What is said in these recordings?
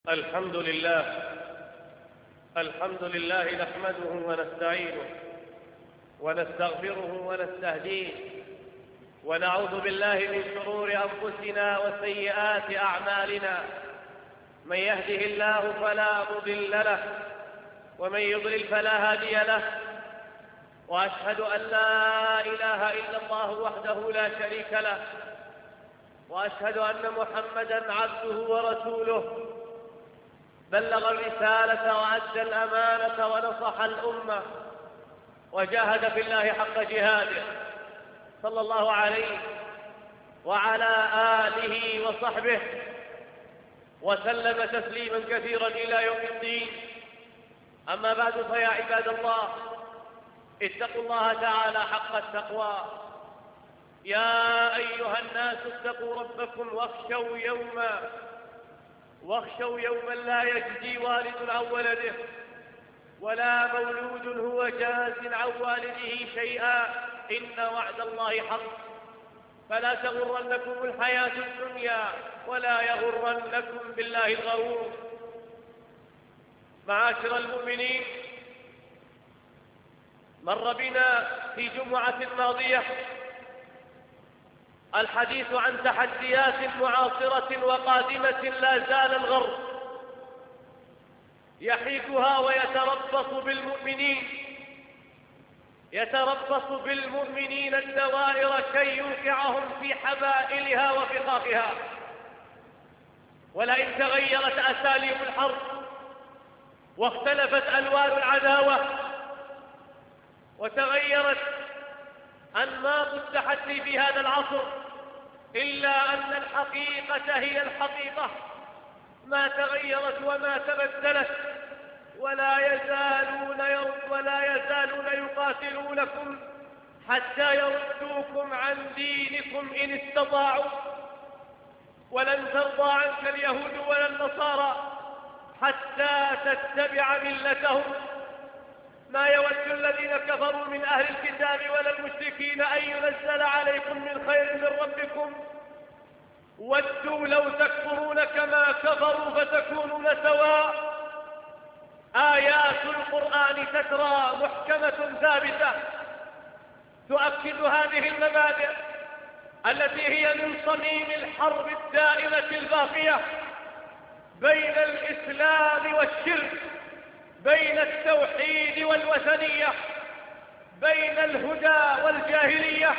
الحمد لله نحمده ونستعينه ونستغفره ونستهديه ونعوذ بالله من شرور أنفسنا وسيئات أعمالنا. من يهده الله فلا مضل له ومن يضلل فلا هادي له، وأشهد أن لا إله إلا الله وحده لا شريك له، وأشهد أن محمدًا عبده ورسوله، بلغ الرسالة وأدى الأمانة ونصح الأمة وجاهد في الله حق جهاده، صلى الله عليه وعلى آله وصحبه وسلم تسليما كثيرا إلى يوم الدين. أما بعد، فيا عباد الله، اتقوا الله تعالى حق التقوى. يا أيها الناس اتقوا ربكم واخشوا يوما لا يجزي والد عن ولده ولا مولود هو جاز عن والده شيئا، إن وعد الله حق، فلا تغرنكم الحياة الدنيا ولا يغرنكم بالله الغرور. معاشر المؤمنين، مر بنا في جمعة ماضية الحديث عن تحديات معاصرة وقادمة لا زال الغرب يحيكها يتربص بالمؤمنين الدوائر كي يوقعهم في حبائلها وفقاقها. ولئن تغيرت أساليب الحرب واختلفت ألوان العداوة وتغيرت أنماط التحدي في هذا العصر، إلا أن الحقيقة هي الحقيقة، ما تغيرت وما تبدلت، ولا يزالون يقاتلونكم حتى يردوكم عن دينكم إن استطاعوا، ولن ترضى عنك اليهود ولا النصارى حتى تتبع ملتهم. ما يود الذين كفروا من أهل الكتاب ولا المشركين أن ينزل عليكم من خير من ربكم، ودوا لو تكفرون كما كفروا فتكونون سواء. آيات القرآن تترى محكمة ثابتة تؤكد هذه المبادئ التي هي من صميم الحرب الدائمة الباقية بين الإسلام والشرك، بين التوحيد والوثنية، بين الهدى والجاهلية.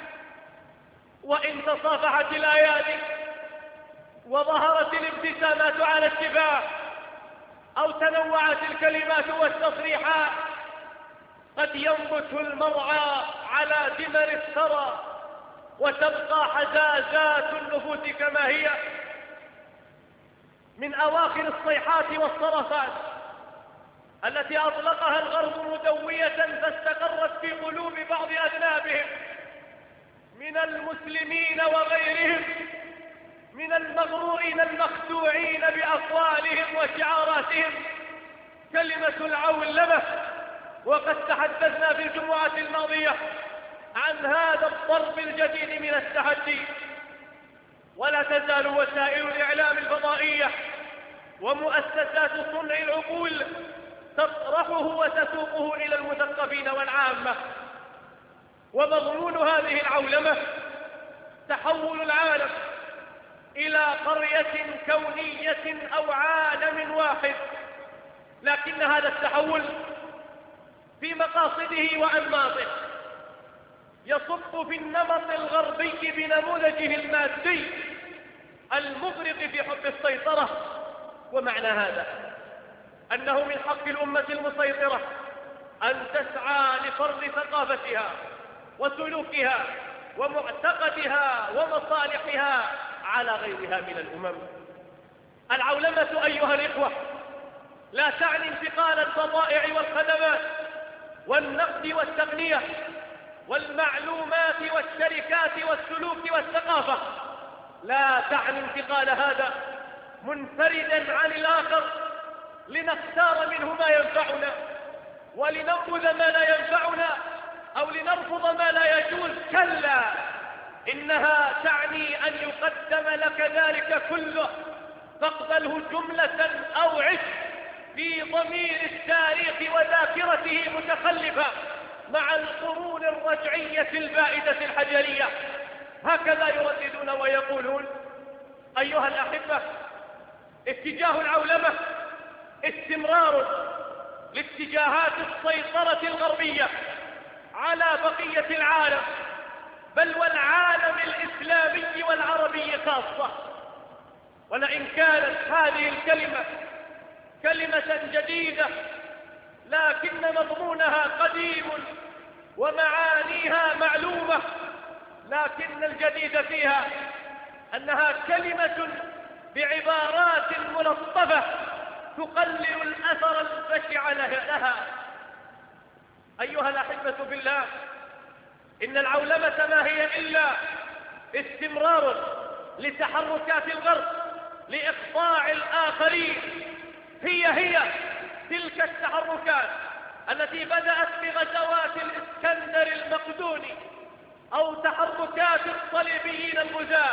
وإن تصافحت الآيات وظهرت الابتسامات على الشفاه أو تنوعت الكلمات والتصريحات، قد ينبت المرعى على ثمر الثرى وتبقى حزازات النفوس كما هي. من أواخر الصيحات والصرخات التي أطلقها الغرب مدوية فاستقرت في قلوب بعض أذنابهم من المسلمين وغيرهم، من المغرورين المخدوعين بأقوالهم وشعاراتهم، كلمة العولمة. وقد تحدثنا في الجمعة الماضية عن هذا الضرب الجديد من التحدي. ولا تزال وسائل الإعلام الفضائية ومؤسسات صنع العقول تطرحه وتسوقه إلى المثقفين والعامة. ومضمون هذه العولمة تحول العالم إلى قرية كونية أو عالم واحد، لكن هذا التحول في مقاصده وأنماطه يصب في النمط الغربي بنموذجه المادي المغرق في حب السيطرة. ومعنى هذا أنه من حق الأمة المسيطرة أن تسعى لفرض ثقافتها وسلوكها ومعتقدها ومصالحها على غيرها من الأمم. العولمة أيها الإخوة لا تعني انتقال البضائع والخدمات والنقد والتقنية والمعلومات والشركات والسلوك والثقافة، لا تعني انتقال هذا منفردا عن الآخر لنختار منه ما ينفعنا ولنأخذ ما لا ينفعنا أو لنرفض ما لا يجوز. كلا، إنها تعني أن يقدم لك ذلك كله فاقبله جملة ضمير التاريخ وذاكرته متخلفة مع القرون الرجعية البائدة الحجرية. هكذا يرددون ويقولون: أيها الأحبة، اتجاه العولمة استمرار لاتجاهات السيطرة الغربية على بقية العالم، بل والعالم الإسلامي والعربي خاصة. ولئن كانت هذه الكلمة كلمة جديدة لكن مضمونها قديم ومعانيها معلومة، لكن الجديد فيها أنها كلمة بعبارات ملطفة تقلل الأثر البشع لها. أيها الأحبة بالله، إن العولمة ما هي إلا استمرار لتحركات الغرب لإخضاع الآخرين. هي تلك التحركات التي بدأت بغزوات الإسكندر المقدوني أو تحركات الصليبيين الغزاة،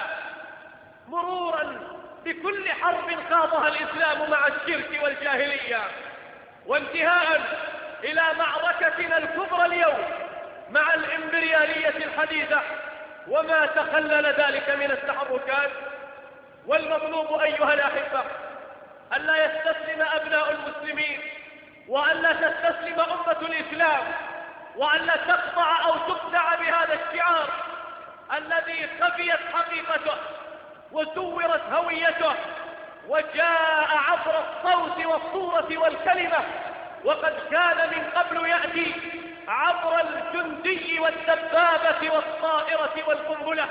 مرورا بكل حرب خاضها الإسلام مع الشرك والجاهلية، وانتهاء إلى معركتنا الكبرى اليوم مع الإمبريالية الحديثة وما تخلل ذلك من التحركات. والمطلوب أيها الأحبة ألا يستسلم أبناء المسلمين، وألا تستسلم أمة الإسلام، وألا تخضع أو تخدع بهذا الشعار الذي خفيت حقيقته وزورت هويته وجاء عبر الصوت والصورة والكلمة، وقد كان من قبل يأتي عبر الجندي والدبابة والطائرة والقنبلة.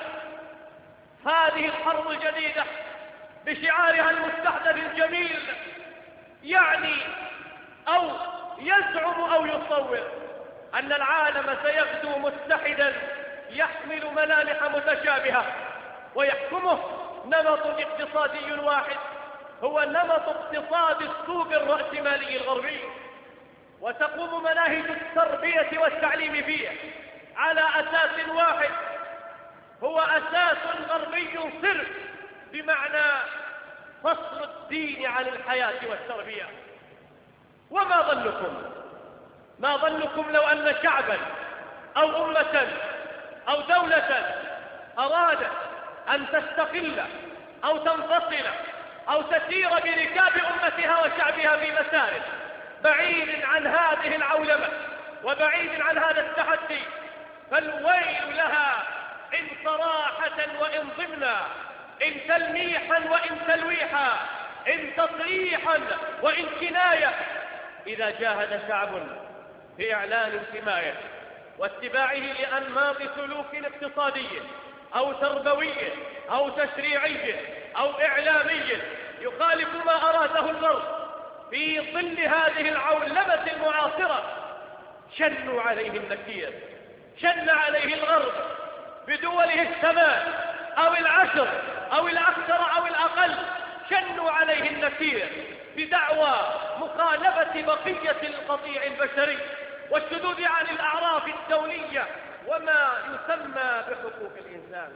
هذه الحرب الجديدة بشعارها المستحدث الجميل يعني أو يزعم أو يصور أن العالم سيغدو متحدا يحمل ملامح متشابهة ويحكمه نمط اقتصادي واحد هو نمط اقتصاد السوق الرأسمالي الغربي، وتقوم مناهج التربية والتعليم فيه على أساس واحد هو أساس غربي صرف، بمعنى فصل الدين عن الحياة والتربية. ما ظنكم لو أن شعبا أو أمة أو دولة أرادت أن تستقل أو تنفصل أو تسير بركاب أمتها وشعبها في مسار بعيد عن هذه العولمة وبعيد عن هذا التحدي، فالويل لها إن صراحة وإن ضمنا، إن تلميحا وإن تلويحا، إن تصريحا وإن كناية، إذا جاهد شعب في إعلان انتمائه واتباعه لأنماط سلوك اقتصادي أو تربوي أو تشريعي أو إعلامي يخالف ما أراده الغرب في ظل هذه العولمة المعاصرة، شنوا عليه النكير، شن عليه الغرب بدوله الثمان أو العشر أو الأكثر أو الأقل، شنوا عليه النكير بدعوى مخالفة بقية القطيع البشري والشذوذ عن الأعراف الدولية وما يسمى بحقوق الإنسان.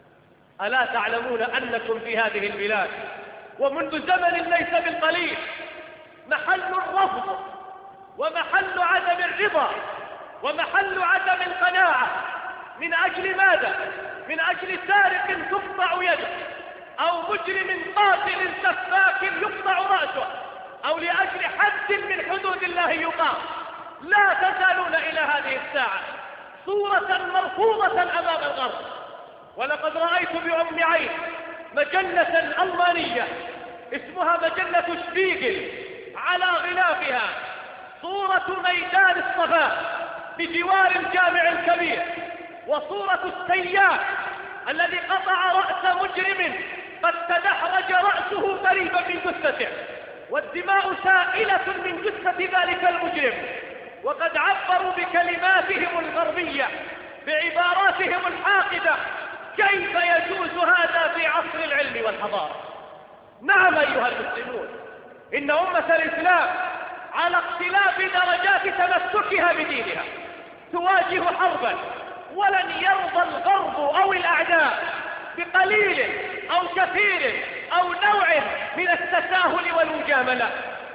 ألا تعلمون أنكم في هذه البلاد ومنذ زمن ليس بالقليل محل الرفض ومحل عدم الرضا ومحل عدم القناعة؟ من أجل ماذا؟ من أجل سارق تقطع يده أو مجرم قاتل سفاك يقطع رأسه أو لأجل حد من حدود الله يقام. لا تزالون إلى هذه الساعة صورة مرفوضة أمام الغرب. ولقد رأيت بأم عين مجلة ألمانية اسمها مجلة شبيغل، على غلافها صورة ميدان الصفاء بجوار الجامع الكبير وصورة السياف الذي قطع رأس مجرم قد تدحرج رأسه قريبا من جثته والدماء سائلة من جثة ذلك المجرم، وقد عبروا بكلماتهم الغربية بعباراتهم الحاقدة. كيف يجوز هذا في عصر العلم والحضارة؟ نعم أيها المسلمون، إن أمة الإسلام على اختلاف درجات تمسكها بدينها تواجه حربا، ولن يرضى الغرب أو الأعداء بقليل أو كثير أو نوع من التساهل والمجاملة.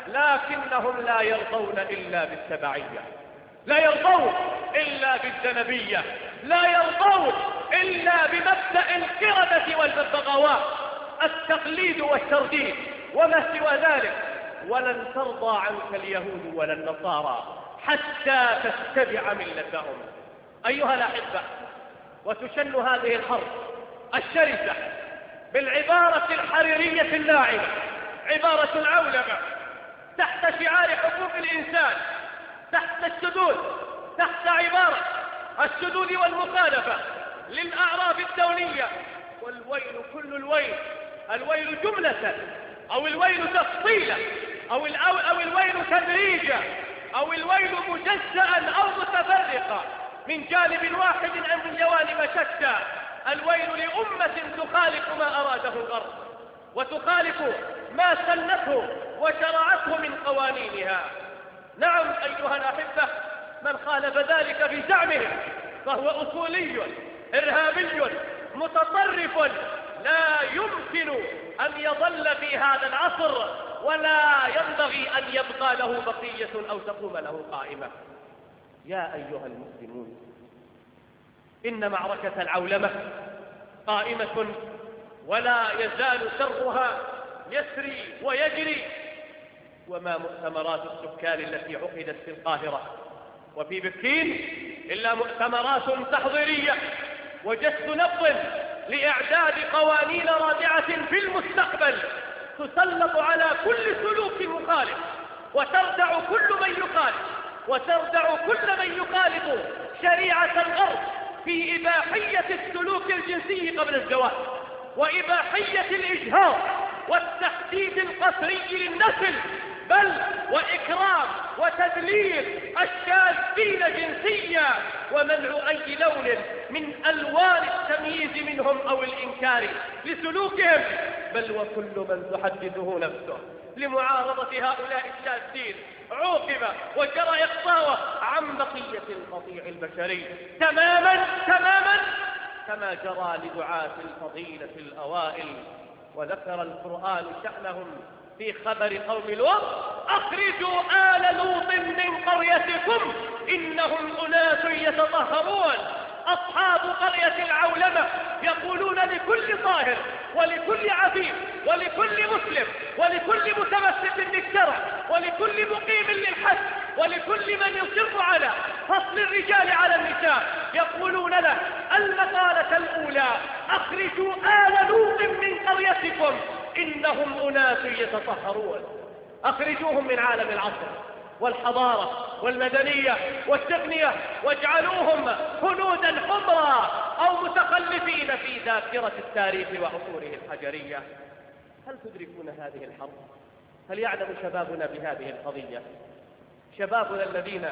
لكنهم لا يرضون إلا بالتبعية، لا يرضون إلا بالجنبية، لا يرضون إلا بمبدأ القردة والببغاوات، التقليد والترديد وما سوى ذلك. ولن ترضى عنك اليهود ولا النصارى حتى تتبع ملتهم. أيها الأحبة، وتشن هذه الحرب الشرسة بالعبارة الحريرية اللاعبة، عبارة العولمة، تحت شعار حقوق الإنسان، تحت السدود، تحت عبارة السدود والمخالفة للأعراف الدولية. والويل كل الويل، الويل جملة أو الويل تفصيلا أو الويل تدريجا أو الويل مجزأ أو متفرقا من جانب واحد أم من جوانب شتى. الويل لأمة تخالف ما أراده الغرب وتخالف ما سنته وشرعته من قوانينها. نعم أيها الأحبة، من خالف ذلك بزعمهم فهو أصولي إرهابي متطرف لا يمكن أن يظل في هذا العصر، ولا ينبغي أن يبقى له بقية أو تقوم له قائمة. يا أيها المسلمون، إن معركة العولمة قائمة ولا يزال شرها يسري ويجري. وما مؤتمرات السكان التي عقدت في القاهرة وفي بكين إلا مؤتمرات تحضيرية وجس نبض لإعداد قوانين رادعة في المستقبل تسلط على كل سلوك مخالف، وتردع كل من يخالف، وتردع كل من يخالف شريعة الغرب في إباحية السلوك الجنسي قبل الزواج، وإباحية الإجهاض والتحديد القسري للنسل، بل وإكرام وتدليل الشاذين جنسيا، ومنع أي لون من ألوان التمييز منهم أو الإنكار لسلوكهم، بل وكل من تحدثه نفسه لمعارضة هؤلاء الشاذين عوقب وجرى إقصاؤه عن بقية القطيع البشري تماما كما جرى لدعاة الفضيلة الأوائل. وذكر القرآن شأنهم في خبر قوم لوط: أخرجوا آل لوط من قريتكم إنهم أناس يتطهرون. أصحاب قرية العولمة يقولون لكل طاهر ولكل عفيف ولكل مسلم ولكل متمسك بالشرع ولكل مقيم للحج ولكل من يصر على فصل الرجال على النساء، يقولون له المقالة الأولى: أخرجوا آل لوط من قريتكم إنهم أناس يتطهرون. أخرجوهم من عالم العصر والحضارة والمدنية والتقنية واجعلوهم هنودا حمرا أو متخلفين في ذاكرة التاريخ وعصوره الحجرية. هل تدركون هذه الحرب؟ هل يعلم شبابنا بهذه القضية؟ شبابنا الذين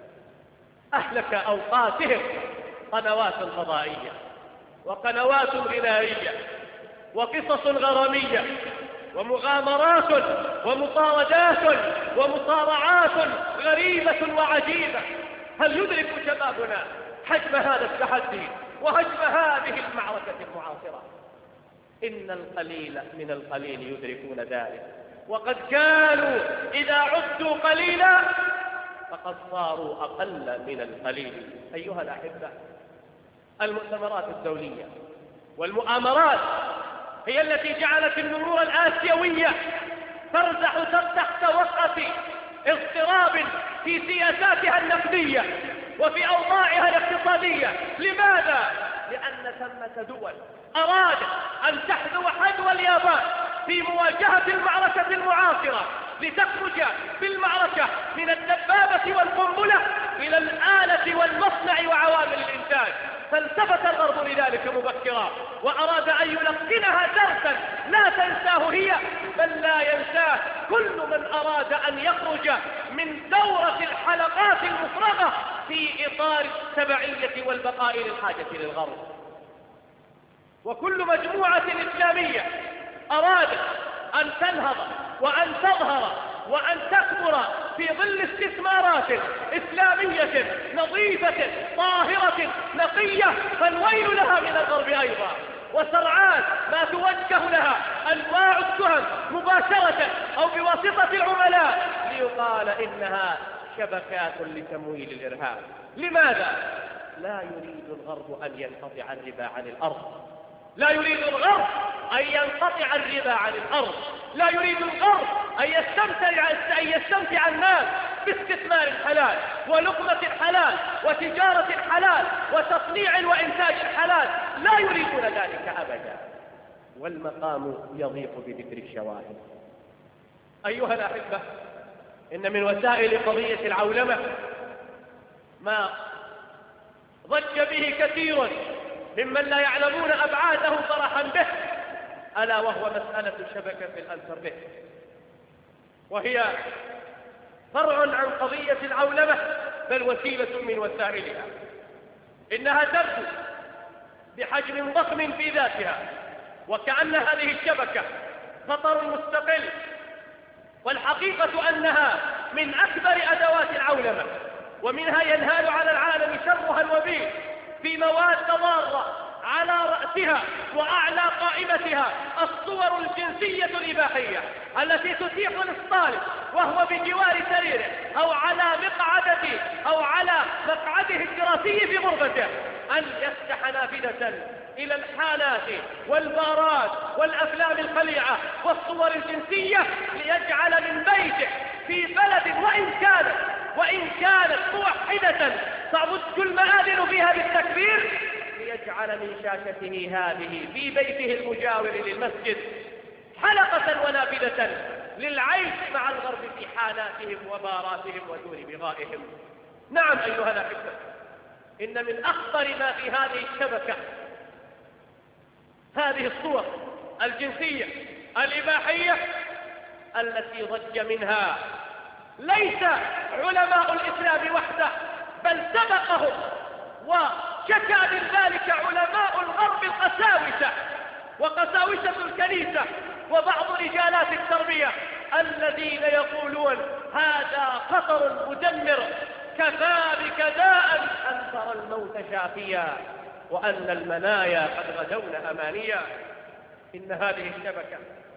أهلك أوقاتهم قنوات فضائية وقنوات غنائية وقصص غرامية ومغامرات ومطاردات ومصارعات غريبة وعجيبة. هل يدرك شبابنا حجم هذا التحدي وحجم هذه المعركة المعاصرة؟ إن القليل من القليل يدركون ذلك، وقد كانوا إذا عدوا قليلا فقد صاروا أقل من القليل. أيها الأحبة، المؤتمرات الدولية والمؤامرات هي التي جعلت النمور الآسيوية ترزح تحت وطأة اضطراب في سياساتها النقدية وفي أوضاعها الاقتصادية. لماذا؟ لأن ثمة دول أرادت أن تحذو حذو اليابان في مواجهة المعركة المعاصرة لتخرج بالمعركة من الدبابة والقنبلة إلى الآلة والمصنع وعوامل الإنتاج. فالتفت الغرب لذلك مبكرا وأراد أن يلقنها درسا لا تنساه هي، بل لا ينساه كل من أراد أن يخرج من دورة الحلقات المفرغة في إطار التبعية والبقاء للحاجة للغرب. وكل مجموعة إسلامية أرادت أن تنهض وأن تظهر وأن تكبر في ظل استثمارات إسلامية نظيفة طاهرة نقية، فالويل لها من الغرب أيضا. وسرعان ما توجه لها أنواع التهم مباشرة أو بواسطة العملاء ويقال إنها شبكات لتمويل الإرهاب. لماذا؟ لا يريد الغرب أن ينقطع الربا عن الأرض، لا يريد الغرب أن ينقطع الربا عن الأرض، لا يريد الغرب أن يستمتع الناس باستثمار الحلال ولقمة الحلال وتجارة الحلال وتصنيع وإنتاج الحلال، لا يريدون ذلك أبدا. والمقام يضيق بذكر الشواهد. أيها الأحبة، إن من وسائل قضية العولمة ما ضج به كثير ممن لا يعلمون أبعاده فرحا به، ألا وهو مسألة شبكة الإنترنت، وهي فرع عن قضية العولمة بل وسيلة من وسائلها. إنها تبدو بحجم ضخم في ذاتها وكأن هذه الشبكة خطر مستقل، والحقيقة أنها من أكبر أدوات العولمة، ومنها ينهال على العالم شرها الوبيل في مواد ضارة على رأسها وأعلى قائمتها الصور الجنسية الإباحية التي تتيح للطالب وهو بجوار سريره أو على مقعده الدراسي في غرفته أن يفتح نافذة إلى الحانات والبارات والأفلام الخليعة والصور الجنسية ليجعل من بيته في بلد وإن كانت موحدة تعد المآذن فيها بالتكبير، ليجعل من شاشته هذه في بيته المجاور للمسجد حلقة ونافذة للعيش مع الغرب في حاناتهم وباراتهم ودور بغائهم. نعم أيها الأحبة، إن من أخطر ما في هذه الشبكة هذه الصور الجنسية الإباحية التي ضج منها ليس علماء الإسلام وحده، بل سبقهم وشكى من ذلك علماء الغرب القساوسة وقساوسة الكنيسة وبعض رجالات التربية الذين يقولون هذا خطر مدمر كفى بك داء أن ترى الموت شافيا وأن المنايا قد غدون أمانيا. إن هذه الشبكة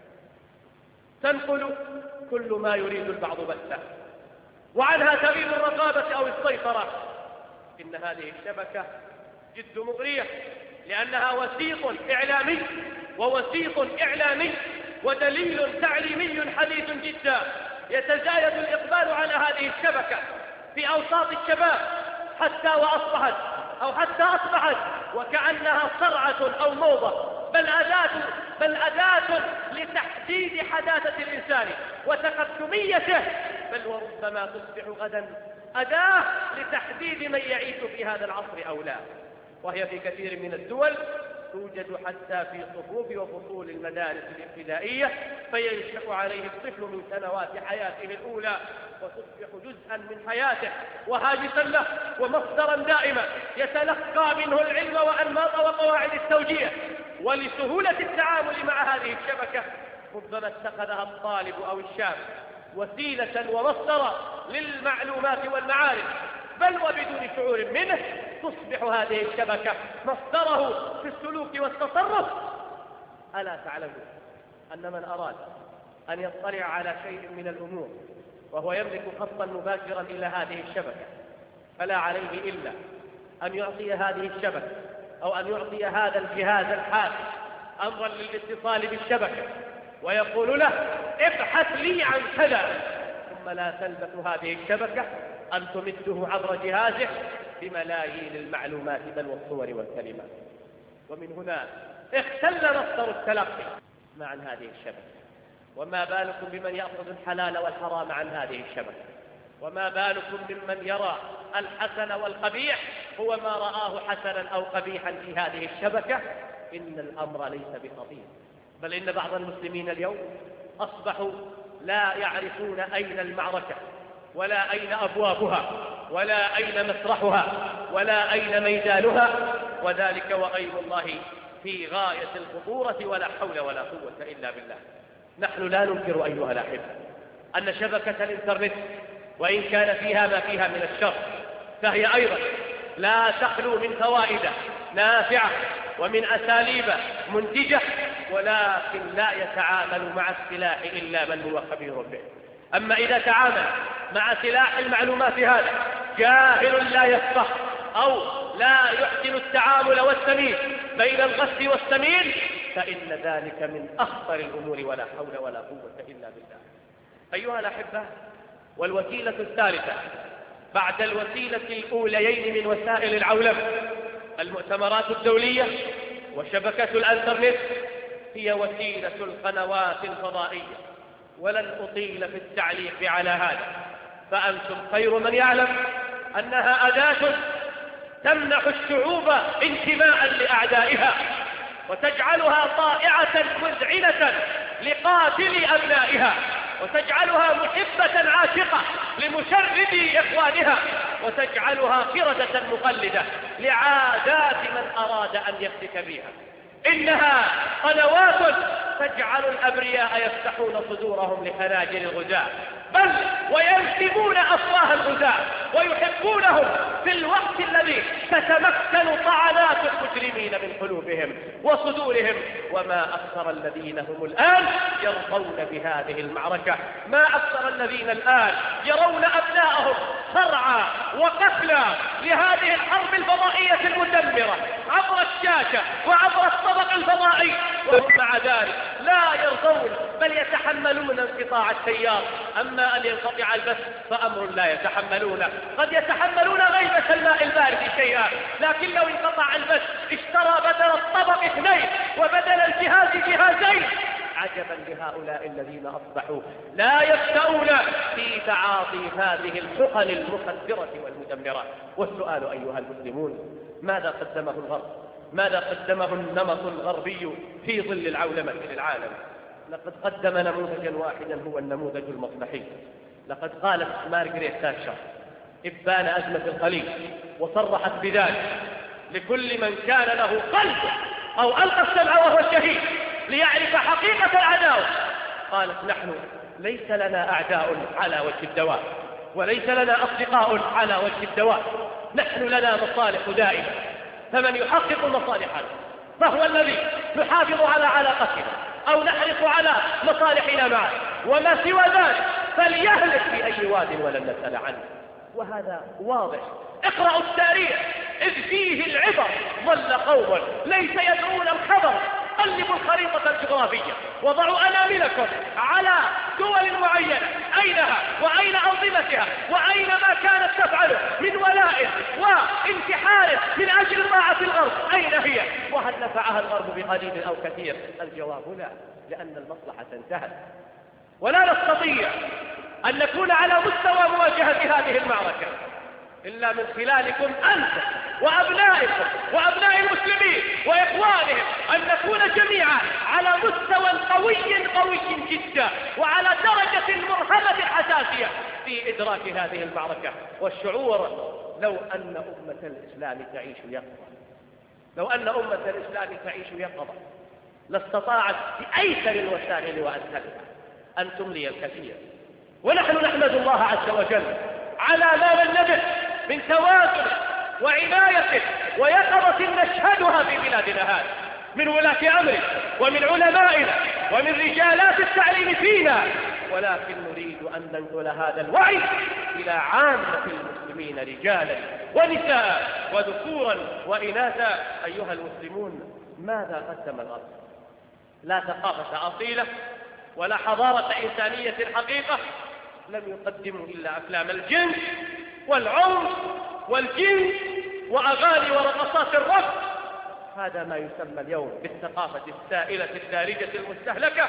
تنقل كل ما يريد البعض بثه، وعنها تغيب الرقابة أو السيطرة. إن هذه الشبكة جد مغرية، لأنها ووسيط إعلامي ودليل تعليمي حديث جدا. يتزايد الإقبال على هذه الشبكة في أوساط الشباب حتى أصبحت وكأنها صرعة أو موضة، بل أداة لتحديد حداثة الإنسان وتقدميته، بل وربما تصبح غدا أداة لتحديد من يعيش في هذا العصر أو لا. وهي في كثير من الدول توجد حتى في صفوف وفصول المدارس الابتدائية، فينشأ عليه الطفل من سنوات حياته الأولى وتصبح جزءا من حياته وهاجسا له ومصدرا دائما يتلقى منه العلم وأنماط وقواعد التوجيه. ولسهولة التعامل مع هذه الشبكة ربما اتخذها الطالب أو الشاب وسيلة ومصدرا للمعلومات والمعارف، بل وبدون شعور منه تصبح هذه الشبكة مصدره في السلوك والتصرف. ألا تعلمون أن من أراد أن يطلع على شيء من الأمور وهو يملك خطا مباشرا إلى هذه الشبكة فلا عليه إلا أن يعطي هذه الشبكة أو أن يعطي هذا الجهاز الحاسب أمرا للاتصال بالشبكة ويقول له ابحث لي عن كذا، ثم لا تلبث هذه الشبكة أن تمده عبر جهازه بملايين المعلومات بل والصور والكلمات. ومن هنا اختل مصدر التلقي عن هذه الشبكة. وما بالكم بمن يأخذ الحلال والحرام عن هذه الشبكة؟ وما بالكم ممن يرى الحسن والقبيح هو ما رآه حسنا أو قبيحا في هذه الشبكة؟ إن الأمر ليس بخطير، بل إن بعض المسلمين اليوم أصبحوا لا يعرفون أين المعركة ولا أين أبوابها ولا أين مسرحها ولا أين ميدانها، وذلك وغير الله في غاية الخطورة ولا حول ولا قوة إلا بالله. نحن لا ننكر أيها الأحبة أن شبكة الإنترنت وإن كان فيها ما فيها من الشر فهي أيضا لا تخلو من فوائد نافعة ومن أساليب منتجة، ولكن لا يتعامل مع السلاح إلا من هو خبير به. أما إذا تعامل مع سلاح المعلومات هذا جاهل لا يفقه أو لا يحسن التعامل والتمييز بين الغث والسمين، فإن ذلك من أخطر الأمور، ولا حول ولا قوة إلا بالله. أيها الأحبة، والوسيلة الثالثة بعد الوسيلة الأوليين من وسائل العولمة، المؤتمرات الدولية وشبكة الانترنت، هي وسيلة القنوات الفضائية. ولن أطيل في التعليق على هذا، فأنتم خير من يعلم أنها أداة تمنح الشعوب انتماء لأعدائها، وتجعلها طائعة مذعنة لقاتل أبنائها، وتجعلها محبة عاشقة لمشردي إخوانها، وتجعلها قردة مقلدة لعادات من أراد أن يفتك بها. إنها قنوات تجعل الأبرياء يفتحون صدورهم لخناجر الغزاة، بل وينسبون أفواه الغزاة ويحبونهم في الوقت الذي تتمكن طعنات المجرمين من قلوبهم وصدورهم. وما أكثر الذين هم الآن يرضون بهذه المعركة، ما أكثر الذين الآن يرون أبنائهم صرعى وقتلى لهذه الحرب الفضائية المدمرة عبر الشاشة وعبر الطبق الفضائي، وهم مع ذلك لا يرضون بل يتحملون انقطاع التيار. أما أن ينقطع البث فأمر لا يتحملونه. قد يتحملون غيبة الماء البارد شيئا، لكن لو انقطع البث اشترى بدل الطبق 2 وبدل الجهاز جهازين. عجبا لهؤلاء الذين أصبحوا لا يفتؤون في تعاطي هذه الحقن المخدرة والمدمرة. والسؤال أيها المسلمون، ماذا قدمه الغرب؟ ماذا قدمه النمط الغربي في ظل العولمة للعالم؟ لقد قدم نموذجا واحدا، هو النموذج المصلحي. لقد قالت مارغريت تاتشر إبان أزمة الخليج، وصرحت بذلك لكل من كان له قلب أو ألقى السمع وهو شهيد ليعرف حقيقة العداوة. قالت: نحن ليس لنا أعداء على وجه الدواء، وليس لنا أصدقاء على وجه الدواء، نحن لنا مصالح دائمة، فمن يحقق مصالحنا فهو الذي نحافظ على علاقتنا أو نحرص على مصالحنا معه، وما سوى ذلك فليهلك في أي واد ولن نسأل عنه. وهذا واضح. اقرأوا التاريخ إذ فيه العبر. ظل قوم ليس يدعون الخبر. قلبوا الخريطة الجغرافية، وضعوا أناملكم على دول معينة، أينها وأين أنظمتها وأين ما كانت تفعله من ولاء وانتحار من أجل طاعة الغرب، أين هي؟ وهل نفعها الغرب بقليل أو كثير؟ الجواب لا، لأن المصلحة انتهت. ولا نستطيع أن نكون على مستوى مواجهة هذه المعركة إلا من خلالكم أنتم وأبنائكم وأبناء المسلمين وإخوانهم، أن نكون جميعا على مستوى قوي جدا، وعلى درجة مرحلة حساسية في إدراك هذه المعركة والشعور. لو أن أمة الإسلام تعيش يقظة، لو أن أمة الإسلام تعيش يقظة لاستطاعت بأيسر الوسائل وأسهلها أن تملي الكثير. ونحن نحمد الله عز وجل على ما من به من توازن وعناية ويقظة نشهدها في بلادنا هذه من ولاة أمر ومن علمائنا ومن رجالات التعليم فينا، ولكن نريد أن ننقل هذا الوعي إلى عامة المسلمين رجالا ونساء وذكورا وإناثا. أيها المسلمون، ماذا قدم الغرب؟ لا ثقافة أصيلة ولا حضارة إنسانية حقيقة، لم يقدموا إلا أفلام الجنس والعنف والجنس وأغاني ورقصات الرقص. هذا ما يسمى اليوم بالثقافة السائلة الدارجة المستهلكة.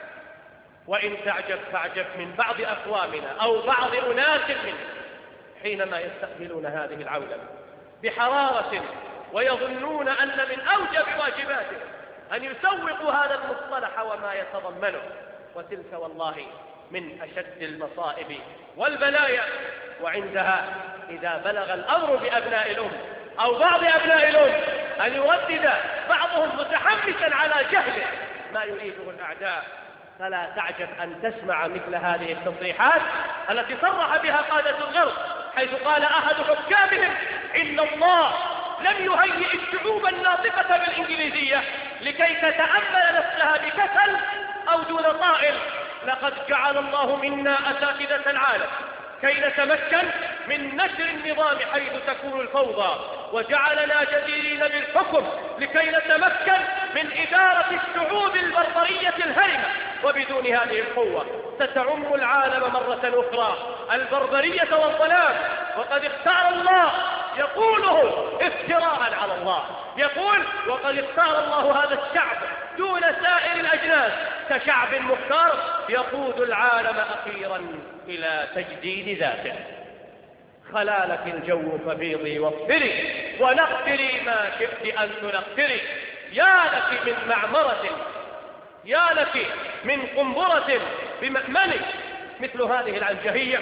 وإن تعجب فاعجب من بعض أقوامنا أو بعض أناس منهم حينما يستقبلون هذه العولمة بحرارة ويظنون أن من أوجب واجباتهم أن يسوقوا هذا المصطلح وما يتضمنه، وتلك والله من أشد المصائب والبلايا. وعندها إذا بلغ الأمر بأبناء الأم أو بعض أبناء الأم أن يردد بعضهم متحمسا على جهله ما يريده الأعداء، فلا تعجب أن تسمع مثل هذه التصريحات التي صرح بها قادة الغرب، حيث قال أحد حكامهم: إن الله لم يهيئ الشعوب الناطقة بالإنجليزية لكي تتأمل نفسها بكسل أو دون طائل، لقد جعل الله منا أساتذة العالم كي نتمكن من نشر النظام حيث تكون الفوضى، وجعلنا جديرين بالحكم لكي نتمكن من إدارة الشعوب البربرية الهرمة. وبدون هذه القوة ستعم العالم مرة أخرى البربرية والظلام. وقد اختار الله، يقوله افتراء على الله، يقول وقد اختار الله هذا الشعب دون سائر الأجناس كشعب مختار يقود العالم أخيرا إلى تجديد ذاته. خلالك الجو فبيضي واغفري ونقتري ما شئت أن تنقتري. يا لك من معمرة، يا لك من قنبرة بمأمن مثل هذه العنجهية.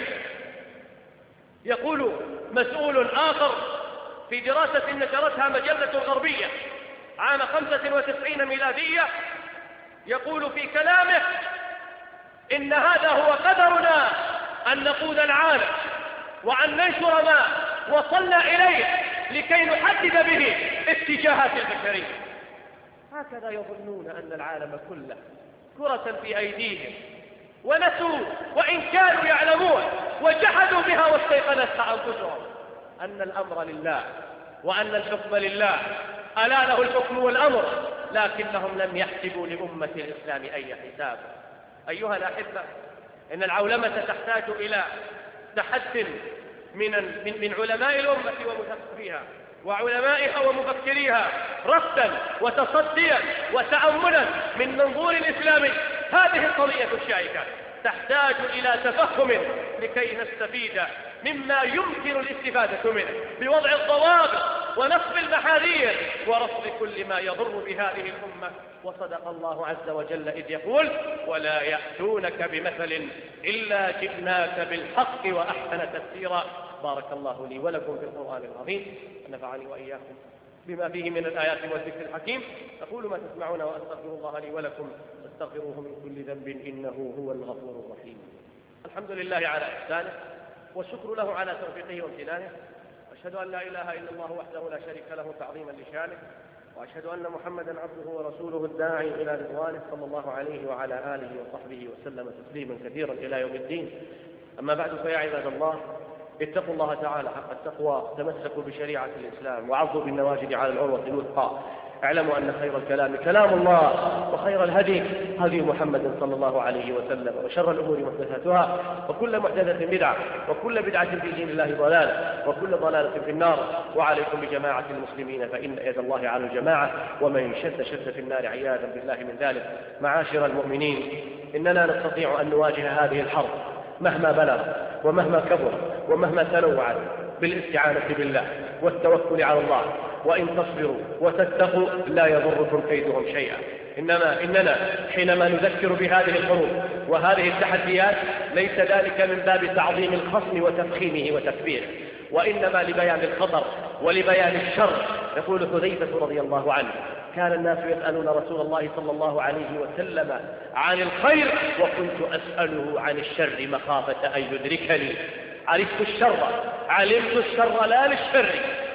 يقول مسؤول آخر في دراسة نشرتها مجلة غربية عام 95 ميلادية، يقول في كلامه إن هذا هو قدرنا أن نقود العالم وأن ننشر ما وصلنا إليه لكي نحدد به اتجاهات البشرية. هكذا يظنون أن العالم كله كرة في أيديهم، ونسوا وإن كانوا يعلمون وجحدوا بها واستيقنتها أنفسهم أن الأمر لله وأن الحكم لله، ألا له الحكم والأمر، لكنهم لم يحسبوا لأمة الإسلام أي حساب. أيها الأحبة، إن العولمة تحتاج إلى تحد من علماء الأمة ومثقفيها وعلمائها ومفكريها، رفضا وتصديا وتأملا من منظور الإسلامي. هذه القضية الشائكة تحتاج إلى تفهم لكي نستفيد مما يمكن الاستفادة منه بوضع الضوابط ونصب المحاذير ورفض كل ما يضر بهذه الأمة. وصدق الله عز وجل إذ يقول: ولا يأتونك بمثل إلا جئناك بالحق وأحسن تفسيرا. بارك الله لي ولكم في القرآن العظيم، ونفعني وإياكم بما فيه من الآيات والذكر الحكيم. أقول ما تسمعون وأستغفر الله لي ولكم، واستغفروه من كل ذنب إنه هو الغفور الرحيم. الحمد لله على إحسانه، والشكر له على توفيقه وامتنانه، وأشهد أن لا إله إلا الله وحده لا شريك له تعظيما لشانه، وأشهد أن محمدا عبده ورسوله الداعي إلى رضوانه صلى الله عليه وعلى آله وصحبه وسلم تسليما كثيرا إلى يوم الدين. أما بعد، فيا عباد الله، اتقوا الله تعالى حق التقوى، تمسكوا بشريعة الإسلام وعضوا بالنواجذ على العروة الوثقى. اعلموا أن خير الكلام كلام الله، وخير الهدي هدي محمد صلى الله عليه وسلم، وشر الأمور محدثاتها، وكل محدثة بدعة، وكل بدعة في دين الله ضلالة، وكل ضلالة في النار. وعليكم بجماعة المسلمين، فإن يد الله على الجماعة، ومن شد في النار عياذا بالله من ذلك. معاشر المؤمنين، إننا نستطيع أن نواجه هذه الحرب مهما بلغ ومهما كبر ومهما تنوعت بالاستعانة بالله والتوكل على الله، وإن تصبروا وتتقوا لا يضركم كيدهم شيئا. إننا حينما نذكر بهذه الحروب وهذه التحديات ليس ذلك من باب تعظيم الخصم وتفخيمه وتكبيره، وإنما لبيان الخطر ولبيان الشر. يقول حذيفة رضي الله عنه: كان الناس يسألون رسول الله صلى الله عليه وسلم عن الخير، وكنت أسأله عن الشر مخافة أن يدركني. عرفت الشر، علمت الشر لا للشر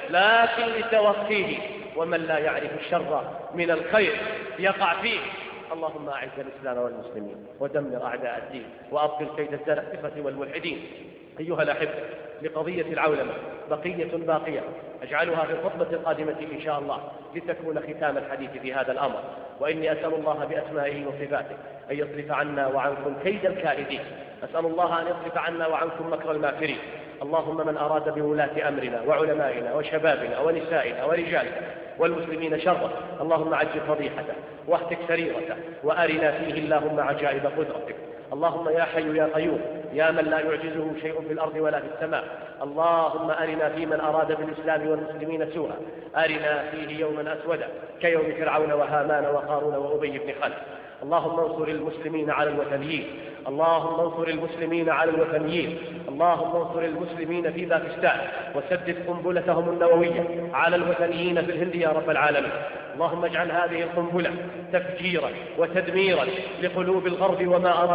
لكن لتوقيه، ومن لا يعرف الشر من الخير يقع فيه. اللهم أعز الإسلام والمسلمين، ودمر أعداء الدين، وأبطل كيد الزنادقة والملحدين. أيها الأحبة، لقضية العولمة بقية باقية أجعلها في الخطبة القادمة إن شاء الله لتكون ختام الحديث في هذا الأمر. وإني أسأل الله بأسمائه وصفاته أن يصرف عنا وعنكم كيد الكائدين، أسأل الله أن يصرف عنا وعنكم مكر الماكرين. اللهم من أراد بولاة أمرنا وعلمائنا وشبابنا ونسائنا ورجالنا والمسلمين شره، اللهم عجل فضيحته واهتك سريرته، وأرنا فيه اللهم عجائب قدرتك. اللهم يا حي يا قيوم، يا من لا يعجزه شيء في الأرض ولا في السماء، اللهم أرنا في من أراد بالإسلام والمسلمين سوءا، أرنا فيه يوما أسودا كيوم فرعون وهامان وقارون وأبي بن خلف. اللهم انصر المسلمين على الوثنيين، اللهم انصر المسلمين على الوثنيين، اللهم انصر المسلمين في باكستان، وسدد قنبلتهم النووية على الوثنيين في الهند يا رب العالمين. اللهم اجعل هذه القنبلة تفجيرا وتدميرا لقلوب الغرب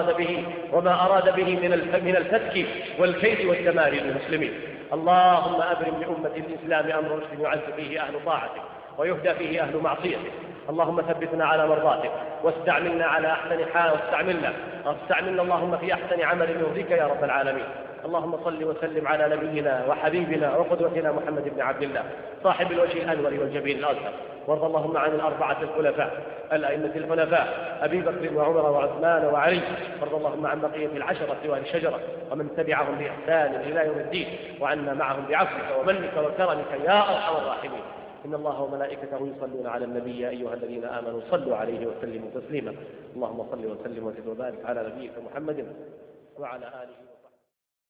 وما أراد به من الفتك والكيد والدمار للمسلمين. اللهم أبرم لأمة الإسلام أمر رشد يعز فيه أهل طاعتك ويهدى فيه أهل معصيتك. اللهم ثبتنا على مرضاتك واستعملنا على أحسن حال واستعملنا اللهم في أحسن عمل يرضيك يا رب العالمين. اللهم صل وسلم على نبينا وحبيبنا وقدوتنا محمد بن عبد الله صاحب الوجه الأنور والجبين الأزهر. وارض اللهم عن الأربعة الخلفاء الأئمة الحنفاء أبي بكر وعمر وعثمان وعلي. وارض اللهم عن بقية العشرة والشجرة ومن تبعهم بإحسان إلى يوم الدين، وعنا معهم بعفوك ومنك وكرمك يا أرحم الراحمين. إن الله وملائكته يصلون على النبي يا أيها الذين آمنوا صلوا عليه وسلموا تسليما. اللهم صل وسلم وزد وبارك على نبيك محمد وعلى آله